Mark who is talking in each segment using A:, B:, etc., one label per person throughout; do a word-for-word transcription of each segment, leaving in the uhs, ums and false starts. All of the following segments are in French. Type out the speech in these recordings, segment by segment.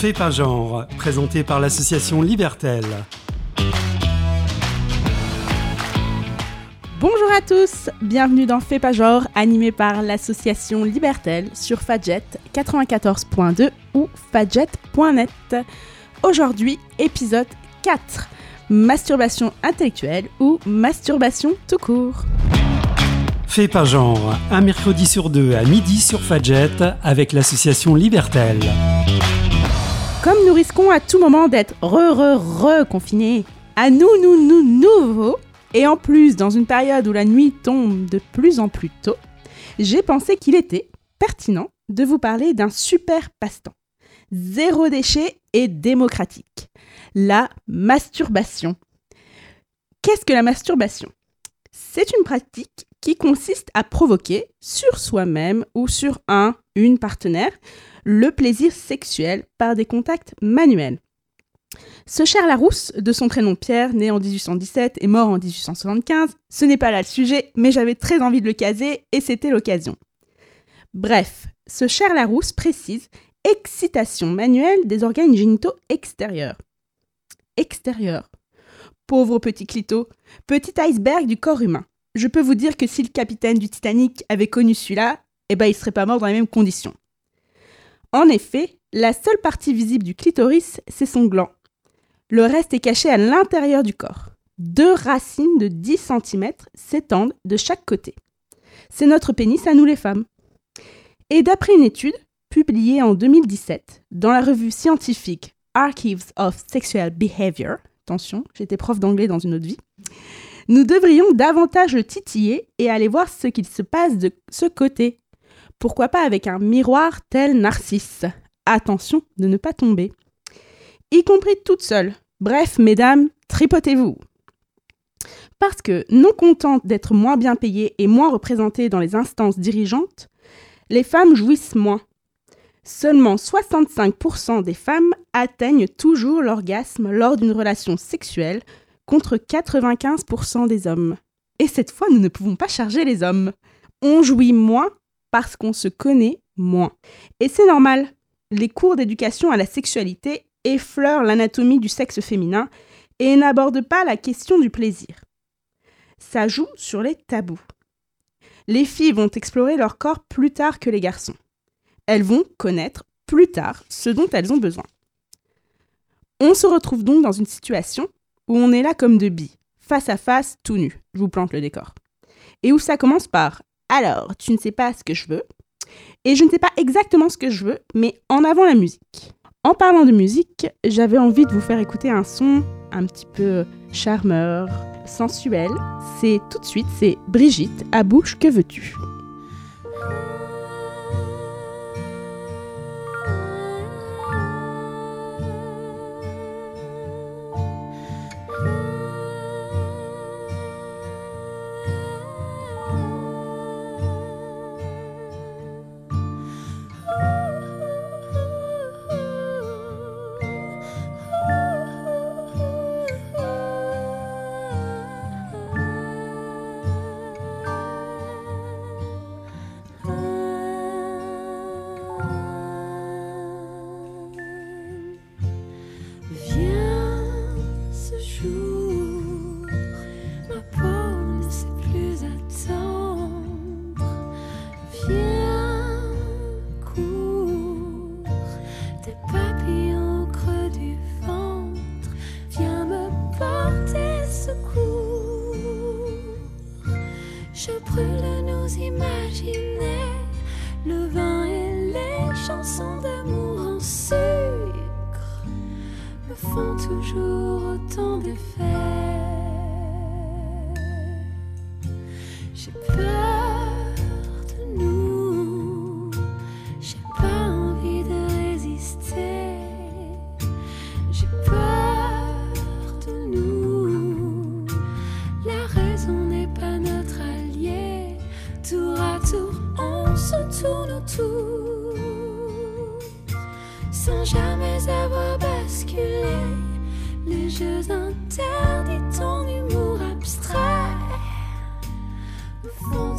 A: Fait pas genre, présenté par l'association Libertel.
B: Bonjour à tous, bienvenue dans Fait pas genre, animé par l'association Libertel sur Fadjet quatre-vingt-quatorze point deux ou fadjet point net. Aujourd'hui, épisode quatre, masturbation intellectuelle ou masturbation tout court.
A: Fait pas genre, un mercredi sur deux à midi sur Fadjet avec l'association Libertel.
B: Comme nous risquons à tout moment d'être re-re-re-confinés, à nous, nous, nous, nouveaux, et en plus dans une période où la nuit tombe de plus en plus tôt, j'ai pensé qu'il était pertinent de vous parler d'un super passe-temps, zéro déchet et démocratique, la masturbation. Qu'est-ce que la masturbation ? C'est une pratique qui consiste à provoquer sur soi-même ou sur un, une partenaire, le plaisir sexuel par des contacts manuels. Ce cher Larousse, de son prénom Pierre, né en dix-huit cent dix-sept et mort en dix-huit cent soixante-quinze, ce n'est pas là le sujet, mais j'avais très envie de le caser et c'était l'occasion. Bref, ce cher Larousse précise excitation manuelle des organes génitaux extérieurs. Extérieurs. Pauvre petit clito, petit iceberg du corps humain. Je peux vous dire que si le capitaine du Titanic avait connu celui-là, eh ben il serait pas mort dans les mêmes conditions. En effet, la seule partie visible du clitoris, c'est son gland. Le reste est caché à l'intérieur du corps. Deux racines de dix centimètres s'étendent de chaque côté. C'est notre pénis à nous les femmes. Et d'après une étude, publiée en deux mille dix-sept, dans la revue scientifique Archives of Sexual Behavior, attention, j'étais prof d'anglais dans une autre vie, nous devrions davantage le titiller et aller voir ce qu'il se passe de ce côté. Pourquoi pas avec un miroir tel Narcisse ? Attention de ne pas tomber. Y compris toute seule. Bref, mesdames, tripotez-vous. Parce que, non contentes d'être moins bien payées et moins représentées dans les instances dirigeantes, les femmes jouissent moins. Seulement soixante-cinq pour cent des femmes atteignent toujours l'orgasme lors d'une relation sexuelle, contre quatre-vingt-quinze pour cent des hommes. Et cette fois, nous ne pouvons pas charger les hommes. On jouit moins parce qu'on se connaît moins. Et c'est normal. Les cours d'éducation à la sexualité effleurent l'anatomie du sexe féminin et n'abordent pas la question du plaisir. Ça joue sur les tabous. Les filles vont explorer leur corps plus tard que les garçons. Elles vont connaître plus tard ce dont elles ont besoin. On se retrouve donc dans une situation où on est là comme deux billes, face à face, tout nu. Je vous plante le décor. Et où ça commence par « Alors, tu ne sais pas ce que je veux ?» Et je ne sais pas exactement ce que je veux, mais en avant la musique. En parlant de musique, j'avais envie de vous faire écouter un son un petit peu charmeur, sensuel. C'est tout de suite, c'est Brigitte, à bouche, que veux-tu ?
C: Je brûle nos imaginaires, le vin et les chansons d'amour en sucre me font toujours autant d'effet. J'ai peur de nous, j'ai pas envie de résister. J'ai peur de nous, la raison n'est pas notre allié. Tour à tour, on se tourne autour, sans jamais avoir basculé. Les jeux interdits, ton humour abstrait me font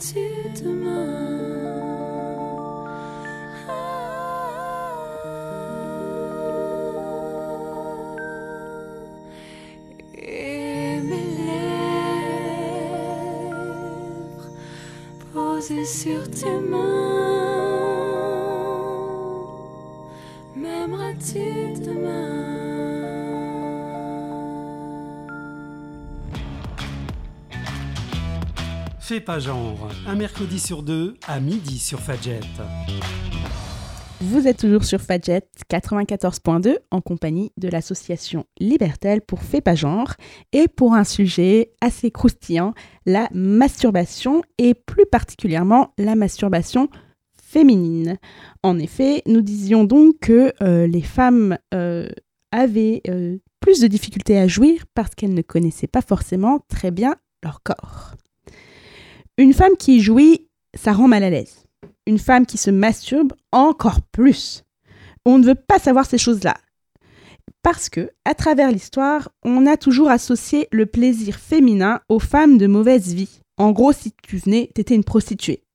C: M'aimeras-tu demain? Et mes lèvres posées sur tes mains, m'aimeras-tu demain?
A: Fais pas genre, un mercredi sur deux à midi sur Fadjet.
B: Vous êtes toujours sur Fadjet quatre-vingt-quatorze point deux en compagnie de l'association Libertel pour Fais pas genre et pour un sujet assez croustillant, la masturbation et plus particulièrement la masturbation féminine. En effet, nous disions donc que euh, les femmes euh, avaient euh, plus de difficultés à jouir parce qu'elles ne connaissaient pas forcément très bien leur corps. Une femme qui jouit, ça rend mal à l'aise. Une femme qui se masturbe, encore plus. On ne veut pas savoir ces choses-là. Parce que, à travers l'histoire, on a toujours associé le plaisir féminin aux femmes de mauvaise vie. En gros, si tu venais, t'étais une prostituée.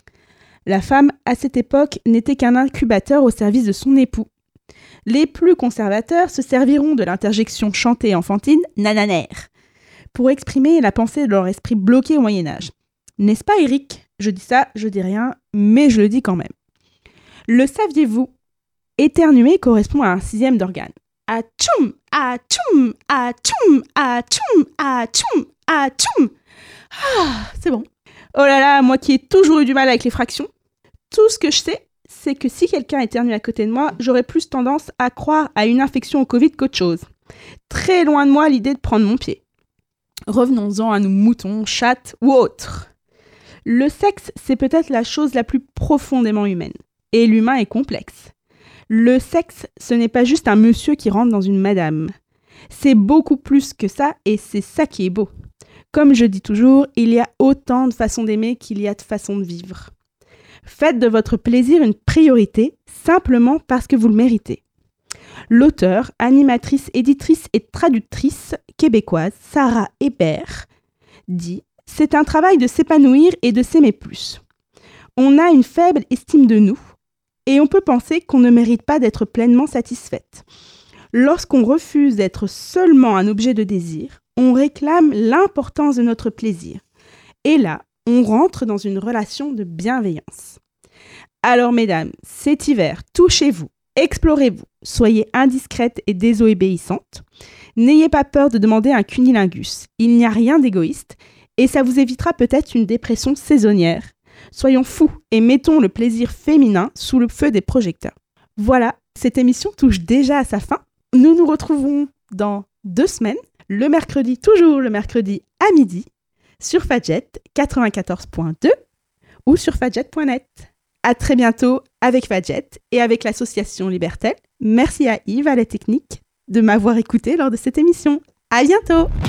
B: La femme, à cette époque, n'était qu'un incubateur au service de son époux. Les plus conservateurs se serviront de l'interjection chantée enfantine « nananère » pour exprimer la pensée de leur esprit bloqué au Moyen-Âge. N'est-ce pas, Eric ? Je dis ça, je dis rien, mais je le dis quand même. Le saviez-vous ? Éternuer correspond à un sixième d'organe. Atchoum, atchoum, atchoum, atchoum, atchoum, atchoum. Ah, c'est bon. Oh là là, moi qui ai toujours eu du mal avec les fractions. Tout ce que je sais, c'est que si quelqu'un éternue à côté de moi, j'aurais plus tendance à croire à une infection au Covid qu'autre chose. Très loin de moi l'idée de prendre mon pied. Revenons-en à nos moutons, chattes ou autres. Le sexe, c'est peut-être la chose la plus profondément humaine. Et l'humain est complexe. Le sexe, ce n'est pas juste un monsieur qui rentre dans une madame. C'est beaucoup plus que ça et c'est ça qui est beau. Comme je dis toujours, il y a autant de façons d'aimer qu'il y a de façons de vivre. Faites de votre plaisir une priorité, simplement parce que vous le méritez. L'auteure, animatrice, éditrice et traductrice québécoise Sarah Hébert dit « C'est un travail de s'épanouir et de s'aimer plus. On a une faible estime de nous et on peut penser qu'on ne mérite pas d'être pleinement satisfaite. Lorsqu'on refuse d'être seulement un objet de désir, on réclame l'importance de notre plaisir. Et là, on rentre dans une relation de bienveillance. Alors mesdames, cet hiver, touchez-vous, explorez-vous, soyez indiscrètes et désobéissantes. N'ayez pas peur de demander un cunilingus. Il n'y a rien d'égoïste et ça vous évitera peut-être une dépression saisonnière. Soyons fous et mettons le plaisir féminin sous le feu des projecteurs. Voilà, cette émission touche déjà à sa fin. Nous nous retrouvons dans deux semaines, le mercredi, toujours le mercredi à midi, sur Fadjet quatre-vingt-quatorze point deux ou sur fadjet point net. À très bientôt avec Fadjet et avec l'association Libertel. Merci à Yves à la technique de m'avoir écouté lors de cette émission. À bientôt!